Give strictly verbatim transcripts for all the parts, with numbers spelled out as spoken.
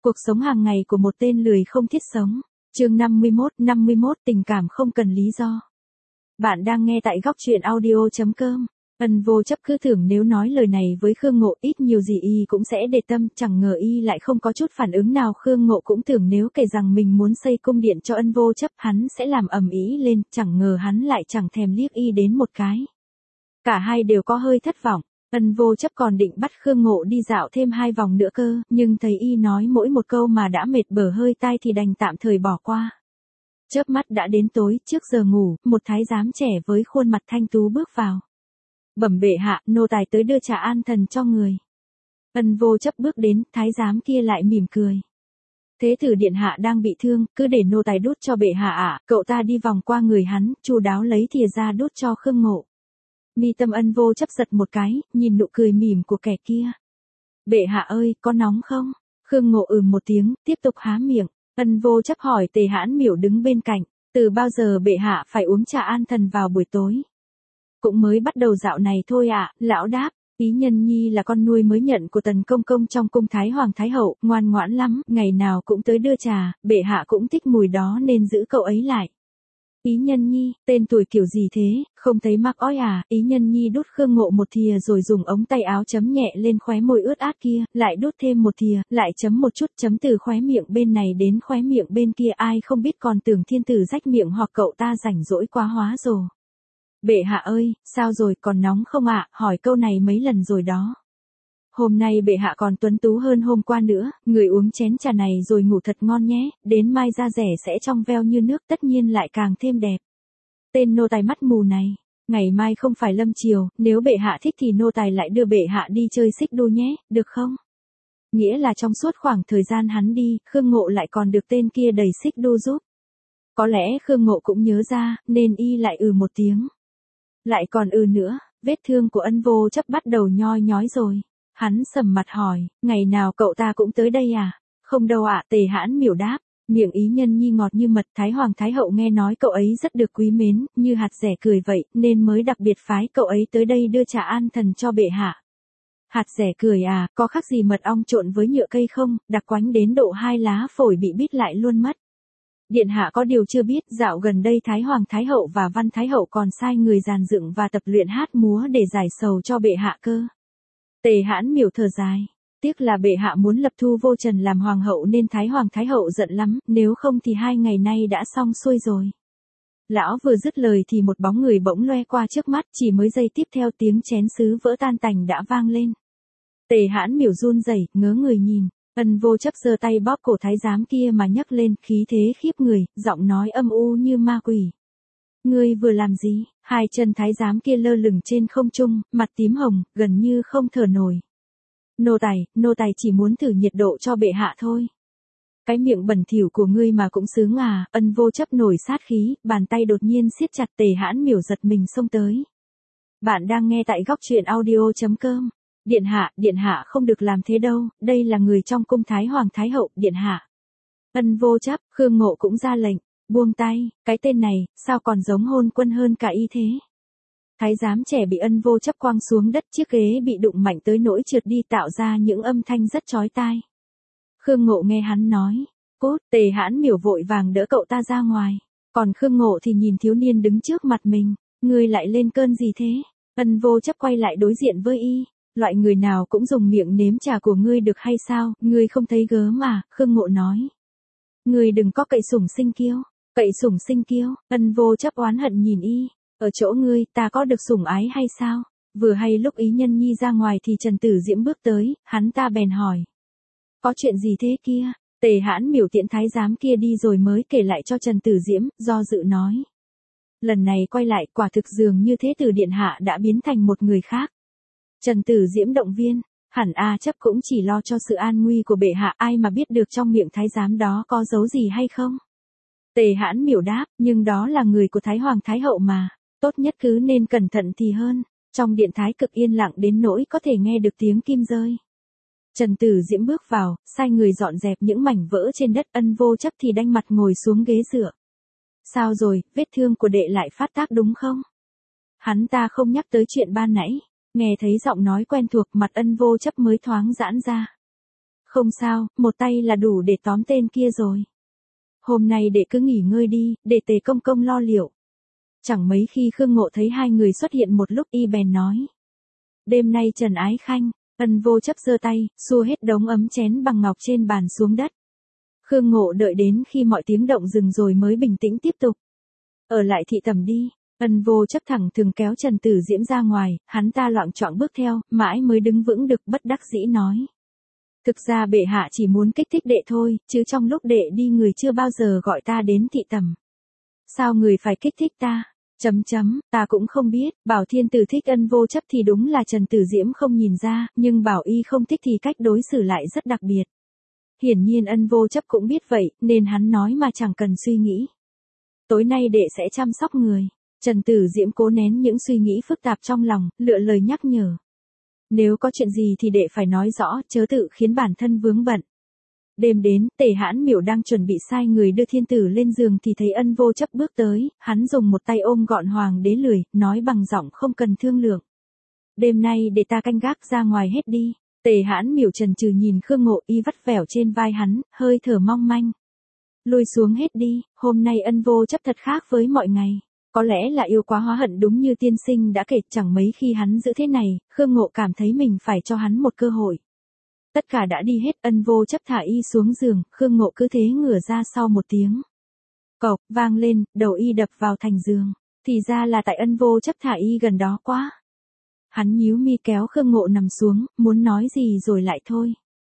Cuộc sống hàng ngày của một tên lười không thiết sống. Chương năm mươi mốt, năm mươi mốt tình cảm không cần lý do. Bạn đang nghe tại góc truyện audio chấm com. Ân Vô Chấp cứ tưởng nếu nói lời này với Khương Ngộ ít nhiều gì y cũng sẽ để tâm, chẳng ngờ y lại không có chút phản ứng nào. Khương Ngộ cũng tưởng nếu kể rằng mình muốn xây cung điện cho Ân Vô Chấp hắn sẽ làm ầm ĩ lên, chẳng ngờ hắn lại chẳng thèm liếc y đến một cái. Cả hai đều có hơi thất vọng. Ân Vô Chấp còn định bắt Khương Ngộ đi dạo thêm hai vòng nữa cơ, nhưng thấy y nói mỗi một câu mà đã mệt bở hơi tai thì đành tạm thời bỏ qua. Chớp mắt đã đến tối, trước giờ ngủ, một thái giám trẻ với khuôn mặt thanh tú bước vào. Bẩm bệ hạ, nô tài tới đưa trà an thần cho người. Ân Vô Chấp bước đến, thái giám kia lại mỉm cười. Thế tử điện hạ đang bị thương, cứ để nô tài đút cho bệ hạ ạ. Cậu ta đi vòng qua người hắn, chu đáo lấy thìa ra đút cho Khương Ngộ. Mi tâm Ân Vô Chấp giật một cái, nhìn nụ cười mỉm của kẻ kia. Bệ hạ ơi, có nóng không? Khương Ngộ ừm một tiếng, tiếp tục há miệng. Ân Vô Chấp hỏi Tề Hãn Miểu đứng bên cạnh, từ bao giờ bệ hạ phải uống trà an thần vào buổi tối? Cũng mới bắt đầu dạo này thôi ạ, à, lão đáp. Ý Nhân Nhi là con nuôi mới nhận của Tần Công Công trong cung Thái Hoàng Thái Hậu, ngoan ngoãn lắm, ngày nào cũng tới đưa trà, bệ hạ cũng thích mùi đó nên giữ cậu ấy lại. Ý Nhân Nhi, tên tuổi kiểu gì thế, không thấy mắc ói à? Ý Nhân Nhi đút Khương Ngộ một thìa rồi dùng ống tay áo chấm nhẹ lên khóe môi ướt át kia, lại đút thêm một thìa, lại chấm một chút, chấm từ khóe miệng bên này đến khóe miệng bên kia, ai không biết còn tưởng thiên tử rách miệng hoặc cậu ta rảnh rỗi quá hóa rồi. Bệ hạ ơi, sao rồi, còn nóng không ạ? Hỏi câu này mấy lần rồi đó. Hôm nay bệ hạ còn tuấn tú hơn hôm qua nữa, người uống chén trà này rồi ngủ thật ngon nhé, đến mai da rẻ sẽ trong veo như nước, tất nhiên lại càng thêm đẹp. Tên nô tài mắt mù này, ngày mai không phải lâm chiều, nếu bệ hạ thích thì nô tài lại đưa bệ hạ đi chơi xích đu nhé, được không? Nghĩa là trong suốt khoảng thời gian hắn đi, Khương Ngộ lại còn được tên kia đẩy xích đu giúp. Có lẽ Khương Ngộ cũng nhớ ra, nên y lại ừ một tiếng. Lại còn ừ nữa, vết thương của Ân Vô Chấp bắt đầu nhoi nhói rồi. Hắn sầm mặt hỏi, ngày nào cậu ta cũng tới đây à? Không đâu ạ, Tề Hãn Miểu đáp, miệng Ý Nhân Nhi ngọt như mật. Thái Hoàng Thái Hậu nghe nói cậu ấy rất được quý mến, như hạt dẻ cười vậy, nên mới đặc biệt phái cậu ấy tới đây đưa trà an thần cho bệ hạ. Hạt dẻ cười à, có khác gì mật ong trộn với nhựa cây không, đặc quánh đến độ hai lá phổi bị bít lại luôn mất. Điện hạ có điều chưa biết, dạo gần đây Thái Hoàng Thái Hậu và Văn Thái Hậu còn sai người dàn dựng và tập luyện hát múa để giải sầu cho bệ hạ cơ. Tề Hãn Miểu thở dài, tiếc là bệ hạ muốn lập Thu Vô Trần làm hoàng hậu nên Thái Hoàng Thái Hậu giận lắm, nếu không thì hai ngày nay đã xong xuôi rồi. Lão vừa dứt lời thì một bóng người bỗng loe qua trước mắt, chỉ mới giây tiếp theo tiếng chén sứ vỡ tan tành đã vang lên. Tề Hãn Miểu run rẩy, ngớ người nhìn. Ân Vô Chấp giơ tay bóp cổ thái giám kia mà nhấc lên, khí thế khiếp người, giọng nói âm u như ma quỷ. Ngươi vừa làm gì? Hai chân thái giám kia lơ lửng trên không trung, mặt tím hồng, gần như không thở nổi. Nô tài, nô tài chỉ muốn thử nhiệt độ cho bệ hạ thôi. Cái miệng bẩn thỉu của ngươi mà cũng sướng à? Ân Vô Chấp nổi sát khí, bàn tay đột nhiên siết chặt. Tề Hãn Miểu giật mình xông tới. Bạn đang nghe tại góc truyện audio chấm com. Điện hạ, điện hạ không được làm thế đâu, đây là người trong cung Thái Hoàng Thái Hậu, điện hạ. Ân Vô Chấp, Khương Ngộ cũng ra lệnh, buông tay, cái tên này, sao còn giống hôn quân hơn cả y thế. Thái giám trẻ bị Ân Vô Chấp quăng xuống đất, chiếc ghế bị đụng mạnh tới nỗi trượt đi tạo ra những âm thanh rất chói tai. Khương Ngộ nghe hắn nói, cút. Tề Hãn Miểu vội vàng đỡ cậu ta ra ngoài, còn Khương Ngộ thì nhìn thiếu niên đứng trước mặt mình, ngươi lại lên cơn gì thế? Ân Vô Chấp quay lại đối diện với y. Loại người nào cũng dùng miệng nếm trà của ngươi được hay sao, ngươi không thấy gớm mà, Khương Ngộ nói. Ngươi đừng có cậy sủng sinh kiêu, cậy sủng sinh kiêu. Ân Vô Chấp oán hận nhìn y, ở chỗ ngươi ta có được sủng ái hay sao? Vừa hay lúc Ý Nhân Nhi ra ngoài thì Trần Tử Diễm bước tới, hắn ta bèn hỏi. Có chuyện gì thế kia? Tề Hãn Miểu tiễn thái giám kia đi rồi mới kể lại cho Trần Tử Diễm, do dự nói. Lần này quay lại quả thực dường như thế tử điện hạ đã biến thành một người khác. Trần Tử Diễm động viên, hẳn A Chấp cũng chỉ lo cho sự an nguy của bệ hạ, ai mà biết được trong miệng thái giám đó có giấu gì hay không. Tề Hãn Miểu đáp, nhưng đó là người của Thái Hoàng Thái Hậu mà, tốt nhất cứ nên cẩn thận thì hơn. Trong điện thái cực yên lặng đến nỗi có thể nghe được tiếng kim rơi. Trần Tử Diễm bước vào, sai người dọn dẹp những mảnh vỡ trên đất. Ân Vô Chấp thì đanh mặt ngồi xuống ghế dựa. Sao rồi, vết thương của đệ lại phát tác đúng không? Hắn ta không nhắc tới chuyện ban nãy. Nghe thấy giọng nói quen thuộc, mặt Ân Vô Chấp mới thoáng giãn ra. Không sao, một tay là đủ để tóm tên kia rồi. Hôm nay đệ cứ nghỉ ngơi đi, để Tề công công lo liệu. Chẳng mấy khi Khương Ngộ thấy hai người xuất hiện một lúc y bèn nói. Đêm nay Trần Ái Khanh, Ân Vô Chấp giơ tay, xua hết đống ấm chén bằng ngọc trên bàn xuống đất. Khương Ngộ đợi đến khi mọi tiếng động dừng rồi mới bình tĩnh tiếp tục. Ở lại thị tẩm đi. Ân Vô Chấp thẳng thừng kéo Trần Tử Diễm ra ngoài, hắn ta loạng choạng bước theo, mãi mới đứng vững được, bất đắc dĩ nói. Thực ra bệ hạ chỉ muốn kích thích đệ thôi, chứ trong lúc đệ đi người chưa bao giờ gọi ta đến thị tẩm. Sao người phải kích thích ta? Chấm chấm, ta cũng không biết, bảo thiên tử thích Ân Vô Chấp thì đúng là Trần Tử Diễm không nhìn ra, nhưng bảo y không thích thì cách đối xử lại rất đặc biệt. Hiển nhiên Ân Vô Chấp cũng biết vậy, nên hắn nói mà chẳng cần suy nghĩ. Tối nay đệ sẽ chăm sóc người. Trần Tử Diễm cố nén những suy nghĩ phức tạp trong lòng, lựa lời nhắc nhở. Nếu có chuyện gì thì đệ phải nói rõ, chớ tự khiến bản thân vướng bận. Đêm đến, Tề Hãn Miểu đang chuẩn bị sai người đưa thiên tử lên giường thì thấy Ân Vô Chấp bước tới, hắn dùng một tay ôm gọn hoàng đế lười, nói bằng giọng không cần thương lượng. Đêm nay để ta canh gác, ra ngoài hết đi. Tề Hãn Miểu chần chừ nhìn Khương Ngộ, y vắt vẻo trên vai hắn, hơi thở mong manh. Lui xuống hết đi, hôm nay Ân Vô Chấp thật khác với mọi ngày. Có lẽ là yêu quá hóa hận, đúng như tiên sinh đã kể, chẳng mấy khi hắn giữ thế này, Khương Ngộ cảm thấy mình phải cho hắn một cơ hội. Tất cả đã đi hết, Ân Vô Chấp thả y xuống giường, Khương Ngộ cứ thế ngửa ra sau một tiếng. Cộc, vang lên, đầu y đập vào thành giường. Thì ra là tại Ân Vô Chấp thả y gần đó quá. Hắn nhíu mi kéo Khương Ngộ nằm xuống, muốn nói gì rồi lại thôi.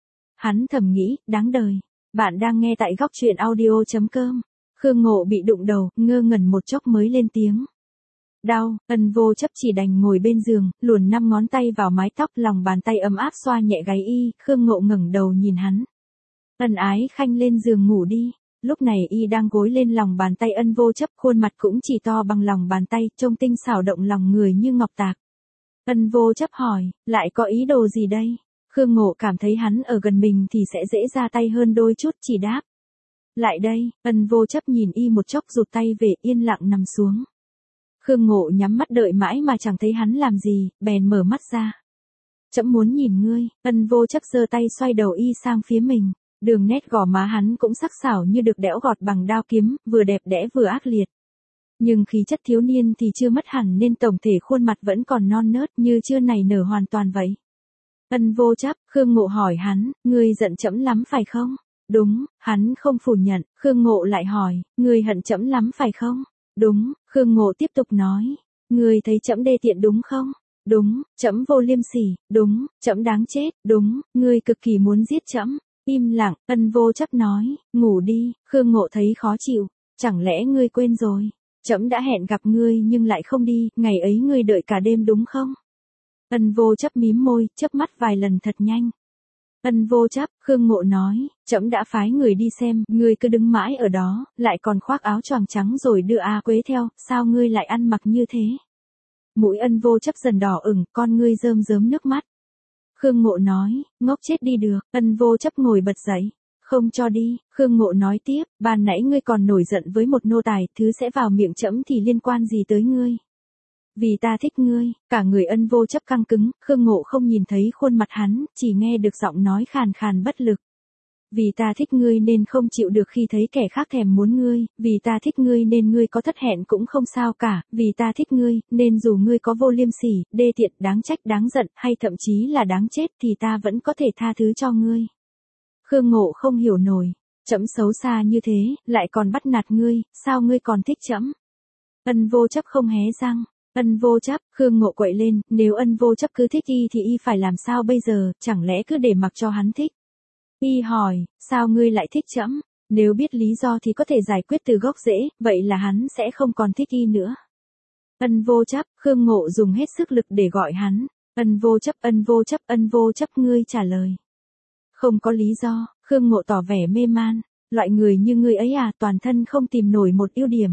Hắn thầm nghĩ, đáng đời. Bạn đang nghe tại góc truyện audio chấm com. Khương Ngộ bị đụng đầu, ngơ ngẩn một chốc mới lên tiếng. Đau, Ân Vô Chấp chỉ đành ngồi bên giường, luồn năm ngón tay vào mái tóc, lòng bàn tay ấm áp xoa nhẹ gáy y, Khương Ngộ ngẩng đầu nhìn hắn. Ân Ái Khanh lên giường ngủ đi. Lúc này y đang gối lên lòng bàn tay Ân Vô Chấp, khuôn mặt cũng chỉ to bằng lòng bàn tay, trông tinh xảo động lòng người như ngọc tạc. Ân Vô Chấp hỏi, lại có ý đồ gì đây? Khương Ngộ cảm thấy hắn ở gần mình thì sẽ dễ ra tay hơn đôi chút, chỉ đáp. Lại đây, Ân Vô Chấp nhìn y một chốc rụt tay về, yên lặng nằm xuống. Khương Ngộ nhắm mắt đợi mãi mà chẳng thấy hắn làm gì, bèn mở mắt ra. Trẫm muốn nhìn ngươi. Ân Vô Chấp giơ tay xoay đầu y sang phía mình. Đường nét gò má hắn cũng sắc sảo như được đẽo gọt bằng đao kiếm, vừa đẹp đẽ vừa ác liệt. Nhưng khí chất thiếu niên thì chưa mất hẳn, nên tổng thể khuôn mặt vẫn còn non nớt, như chưa nảy nở hoàn toàn vậy. Ân Vô Chấp, Khương Ngộ hỏi hắn, ngươi giận trẫm lắm phải không? Đúng, hắn không phủ nhận. Khương Ngộ lại hỏi, ngươi hận trẫm lắm phải không? Đúng, Khương Ngộ tiếp tục nói, ngươi thấy trẫm đê tiện đúng không? Đúng, trẫm vô liêm sỉ, đúng, trẫm đáng chết, đúng, ngươi cực kỳ muốn giết trẫm. Im lặng, Ân Vô Chấp nói, ngủ đi. Khương Ngộ thấy khó chịu, chẳng lẽ ngươi quên rồi? Trẫm đã hẹn gặp ngươi nhưng lại không đi, ngày ấy ngươi đợi cả đêm đúng không? Ân Vô Chấp mím môi, chớp mắt vài lần thật nhanh. Ân Vô Chấp, Khương Ngộ nói, trẫm đã phái người đi xem, ngươi cứ đứng mãi ở đó, lại còn khoác áo choàng trắng rồi đưa A Quế theo, sao ngươi lại ăn mặc như thế? Mũi Ân Vô Chấp dần đỏ ửng, con ngươi rơm rớm nước mắt. Khương Ngộ nói, ngốc chết đi được. Ân Vô Chấp ngồi bật dậy. Không cho đi. Khương Ngộ nói tiếp, ban nãy ngươi còn nổi giận với một nô tài, thứ sẽ vào miệng trẫm thì liên quan gì tới ngươi? Vì ta thích ngươi. Cả người Ân Vô Chấp căng cứng, Khương Ngộ không nhìn thấy khuôn mặt hắn, chỉ nghe được giọng nói khàn khàn bất lực. Vì ta thích ngươi nên không chịu được khi thấy kẻ khác thèm muốn ngươi, vì ta thích ngươi nên ngươi có thất hẹn cũng không sao cả, vì ta thích ngươi, nên dù ngươi có vô liêm sỉ, đê tiện, đáng trách, đáng giận, hay thậm chí là đáng chết thì ta vẫn có thể tha thứ cho ngươi. Khương Ngộ không hiểu nổi, trẫm xấu xa như thế, lại còn bắt nạt ngươi, sao ngươi còn thích trẫm? Ân Vô Chấp không hé răng. Ân Vô Chấp, Khương Ngộ quậy lên, nếu Ân Vô Chấp cứ thích y thì y phải làm sao bây giờ, chẳng lẽ cứ để mặc cho hắn thích? Y hỏi, sao ngươi lại thích trẫm? Nếu biết lý do thì có thể giải quyết từ gốc rễ, vậy là hắn sẽ không còn thích y nữa. Ân Vô Chấp, Khương Ngộ dùng hết sức lực để gọi hắn. Ân Vô Chấp, Ân Vô Chấp, Ân Vô Chấp, ngươi trả lời. Không có lý do. Khương Ngộ tỏ vẻ mê man. Loại người như ngươi ấy à, toàn thân không tìm nổi một ưu điểm.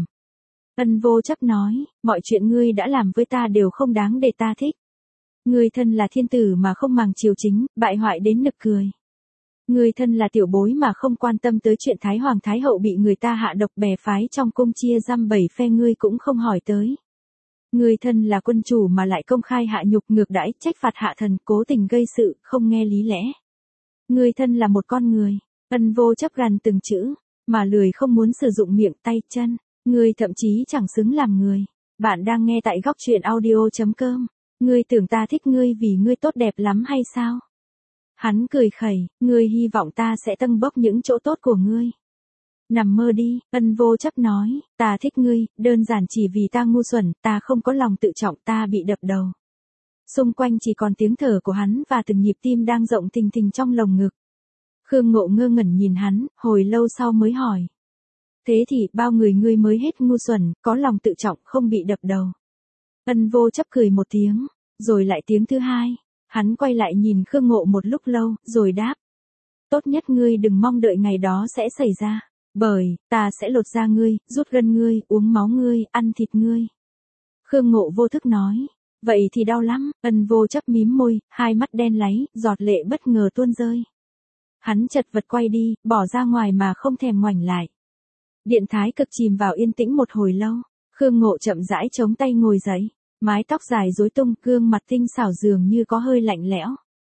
Ân Vô Chấp nói, mọi chuyện ngươi đã làm với ta đều không đáng để ta thích. Ngươi thân là thiên tử mà không màng triều chính, bại hoại đến nực cười. Ngươi thân là tiểu bối mà không quan tâm tới chuyện Thái Hoàng Thái Hậu bị người ta hạ độc, bè phái trong cung chia giam bảy phe ngươi cũng không hỏi tới. Ngươi thân là quân chủ mà lại công khai hạ nhục, ngược đãi, trách phạt hạ thần, cố tình gây sự, không nghe lý lẽ. Ngươi thân là một con người. Ân Vô Chấp gằn từng chữ, mà lười không muốn sử dụng miệng tay chân. Ngươi thậm chí chẳng xứng làm người. Bạn đang nghe tại góc truyện audio.com. Ngươi tưởng ta thích ngươi vì ngươi tốt đẹp lắm hay sao? Hắn cười khẩy, ngươi hy vọng ta sẽ tâng bốc những chỗ tốt của ngươi. Nằm mơ đi, Ân Vô Chấp nói, ta thích ngươi, đơn giản chỉ vì ta ngu xuẩn, ta không có lòng tự trọng, ta bị đập đầu. Xung quanh chỉ còn tiếng thở của hắn và từng nhịp tim đang rộng thình thình trong lồng ngực. Khương Ngộ ngơ ngẩn nhìn hắn, hồi lâu sau mới hỏi. Thế thì bao người ngươi mới hết ngu xuẩn, có lòng tự trọng không bị đập đầu. Ân Vô Chấp cười một tiếng, rồi lại tiếng thứ hai. Hắn quay lại nhìn Khương Ngộ một lúc lâu, rồi đáp. Tốt nhất ngươi đừng mong đợi ngày đó sẽ xảy ra. Bởi, ta sẽ lột da ngươi, rút gân ngươi, uống máu ngươi, ăn thịt ngươi. Khương Ngộ vô thức nói. Vậy thì đau lắm. Ân Vô Chấp mím môi, hai mắt đen láy, giọt lệ bất ngờ tuôn rơi. Hắn chật vật quay đi, bỏ ra ngoài mà không thèm ngoảnh lại. Điện thái cực chìm vào yên tĩnh một hồi lâu. Khương Ngộ chậm rãi chống tay ngồi dậy. Mái tóc dài rối tung, gương mặt tinh xảo dường như có hơi lạnh lẽo.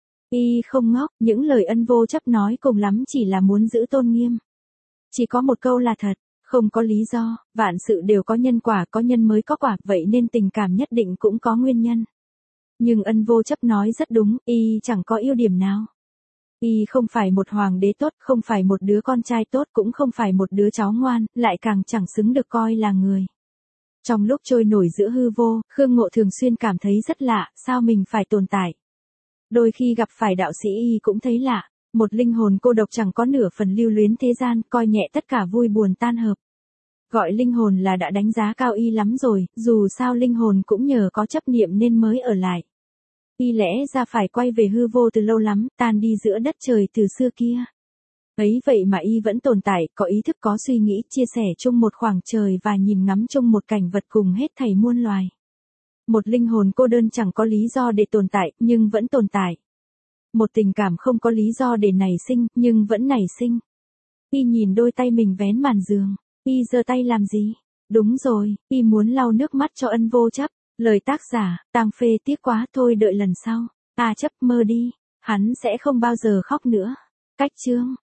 Y không ngốc, những lời Ân Vô Chấp nói cùng lắm chỉ là muốn giữ tôn nghiêm. Chỉ có một câu là thật, không có lý do, vạn sự đều có nhân quả, có nhân mới có quả, vậy nên tình cảm nhất định cũng có nguyên nhân. Nhưng Ân Vô Chấp nói rất đúng, y chẳng có ưu điểm nào. Y không phải một hoàng đế tốt, không phải một đứa con trai tốt, cũng không phải một đứa cháu ngoan, lại càng chẳng xứng được coi là người. Trong lúc trôi nổi giữa hư vô, Khương Ngộ thường xuyên cảm thấy rất lạ, sao mình phải tồn tại. Đôi khi gặp phải đạo sĩ y cũng thấy lạ, một linh hồn cô độc chẳng có nửa phần lưu luyến thế gian, coi nhẹ tất cả vui buồn tan hợp. Gọi linh hồn là đã đánh giá cao y lắm rồi, dù sao linh hồn cũng nhờ có chấp niệm nên mới ở lại. Y lẽ ra phải quay về hư vô từ lâu lắm, tan đi giữa đất trời từ xưa kia. Ấy vậy mà y vẫn tồn tại, có ý thức, có suy nghĩ, chia sẻ chung một khoảng trời và nhìn ngắm chung một cảnh vật cùng hết thảy muôn loài. Một linh hồn cô đơn chẳng có lý do để tồn tại, nhưng vẫn tồn tại. Một tình cảm không có lý do để nảy sinh, nhưng vẫn nảy sinh. Y nhìn đôi tay mình vén màn giường, y giơ tay làm gì? Đúng rồi, y muốn lau nước mắt cho Ân Vô Chấp. Lời tác giả, Tang Phê tiếc quá thôi đợi lần sau. Ta chấp mơ đi, hắn sẽ không bao giờ khóc nữa. Cách chương.